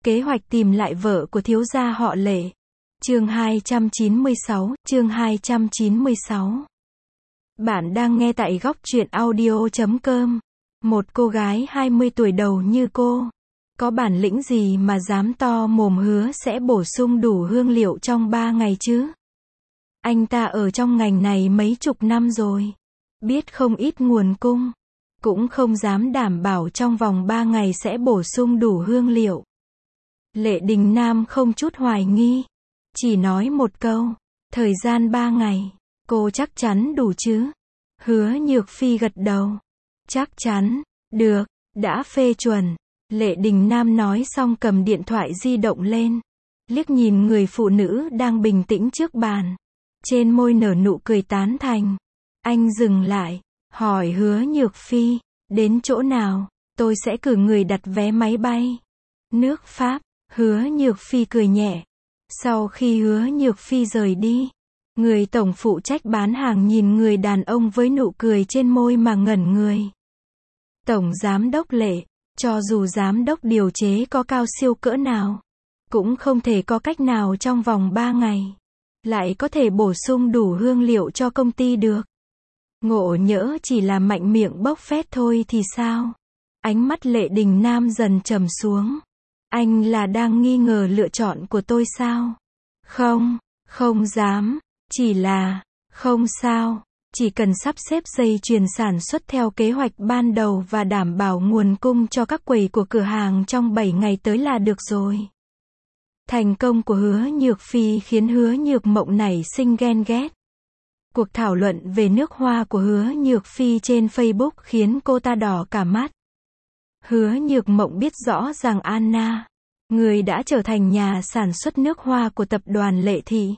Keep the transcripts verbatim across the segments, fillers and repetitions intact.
Kế hoạch tìm lại vợ của thiếu gia họ Lệ. Chương hai trăm chín mươi sáu, chương hai trăm chín mươi sáu. Bạn đang nghe tại góc truyện audio chấm com. Một cô gái hai mươi tuổi đầu như cô, có bản lĩnh gì mà dám to mồm hứa sẽ bổ sung đủ hương liệu trong ba ngày chứ? Anh ta ở trong ngành này mấy chục năm rồi, biết không ít nguồn cung, cũng không dám đảm bảo trong vòng ba ngày sẽ bổ sung đủ hương liệu. Lệ Đình Nam không chút hoài nghi, chỉ nói một câu, thời gian ba ngày, cô chắc chắn đủ chứ? Hứa Nhược Phi gật đầu, chắc chắn, được, đã phê chuẩn. Lệ Đình Nam nói xong cầm điện thoại di động lên, liếc nhìn người phụ nữ đang bình tĩnh trước bàn, trên môi nở nụ cười tán thành. Anh dừng lại, hỏi Hứa Nhược Phi, đến chỗ nào, tôi sẽ cử người đặt vé máy bay. Nước Pháp. Hứa Nhược Phi cười nhẹ. Sau khi Hứa Nhược Phi rời đi, người tổng phụ trách bán hàng nhìn người đàn ông với nụ cười trên môi mà ngẩn người. Tổng giám đốc Lệ, cho dù giám đốc điều chế có cao siêu cỡ nào, cũng không thể có cách nào trong vòng ba ngày lại có thể bổ sung đủ hương liệu cho công ty được. Ngộ nhỡ chỉ là mạnh miệng bốc phét thôi thì sao? Ánh mắt Lệ Đình Nam dần trầm xuống. Anh là đang nghi ngờ lựa chọn của tôi sao? Không, không dám, chỉ là, không sao, chỉ cần sắp xếp dây chuyền sản xuất theo kế hoạch ban đầu và đảm bảo nguồn cung cho các quầy của cửa hàng trong bảy ngày tới là được rồi. Thành công của Hứa Nhược Phi khiến Hứa Nhược Mộng nảy sinh ghen ghét. Cuộc thảo luận về nước hoa của Hứa Nhược Phi trên Facebook khiến cô ta đỏ cả mắt. Hứa Nhược Mộng biết rõ rằng Anna, người đã trở thành nhà sản xuất nước hoa của tập đoàn Lệ Thị,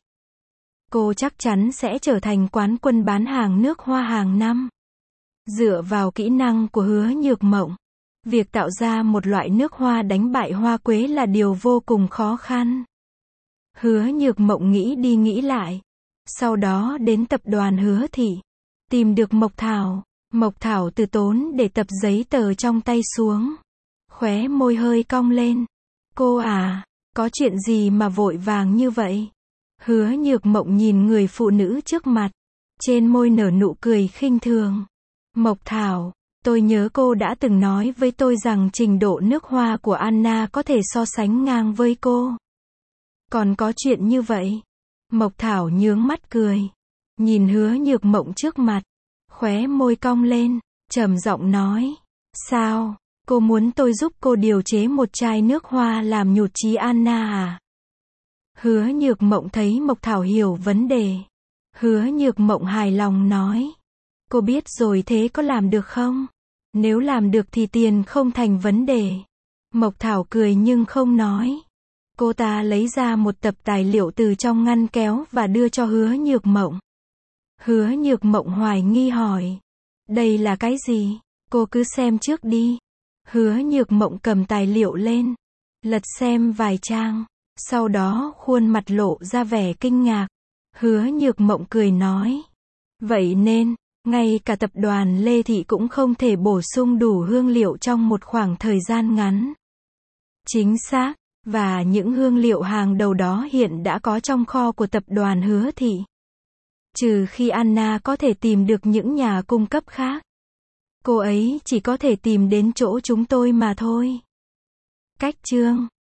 cô chắc chắn sẽ trở thành quán quân bán hàng nước hoa hàng năm. Dựa vào kỹ năng của Hứa Nhược Mộng, việc tạo ra một loại nước hoa đánh bại hoa quế là điều vô cùng khó khăn. Hứa Nhược Mộng nghĩ đi nghĩ lại, sau đó đến tập đoàn Hứa Thị, tìm được Mộc Thảo. Mộc Thảo từ tốn để tập giấy tờ trong tay xuống, khóe môi hơi cong lên. Cô à, có chuyện gì mà vội vàng như vậy? Hứa Nhược Mộng nhìn người phụ nữ trước mặt, trên môi nở nụ cười khinh thường. Mộc Thảo, tôi nhớ cô đã từng nói với tôi rằng trình độ nước hoa của Anna có thể so sánh ngang với cô. Còn có chuyện như vậy? Mộc Thảo nhướng mắt cười, nhìn Hứa Nhược Mộng trước mặt, khóe môi cong lên, trầm giọng nói, sao, cô muốn tôi giúp cô điều chế một chai nước hoa làm nhụt chí Anna à? Hứa Nhược Mộng thấy Mộc Thảo hiểu vấn đề. Hứa Nhược Mộng hài lòng nói, cô biết rồi thế có làm được không? Nếu làm được thì tiền không thành vấn đề. Mộc Thảo cười nhưng không nói. Cô ta lấy ra một tập tài liệu từ trong ngăn kéo và đưa cho Hứa Nhược Mộng. Hứa Nhược Mộng hoài nghi hỏi, đây là cái gì? Cô cứ xem trước đi. Hứa Nhược Mộng cầm tài liệu lên, lật xem vài trang, sau đó khuôn mặt lộ ra vẻ kinh ngạc. Hứa Nhược Mộng cười nói, vậy nên, ngay cả tập đoàn Lê Thị cũng không thể bổ sung đủ hương liệu trong một khoảng thời gian ngắn. Chính xác, và những hương liệu hàng đầu đó hiện đã có trong kho của tập đoàn Hứa Thị. Trừ khi Anna có thể tìm được những nhà cung cấp khác. Cô ấy chỉ có thể tìm đến chỗ chúng tôi mà thôi. Cách chương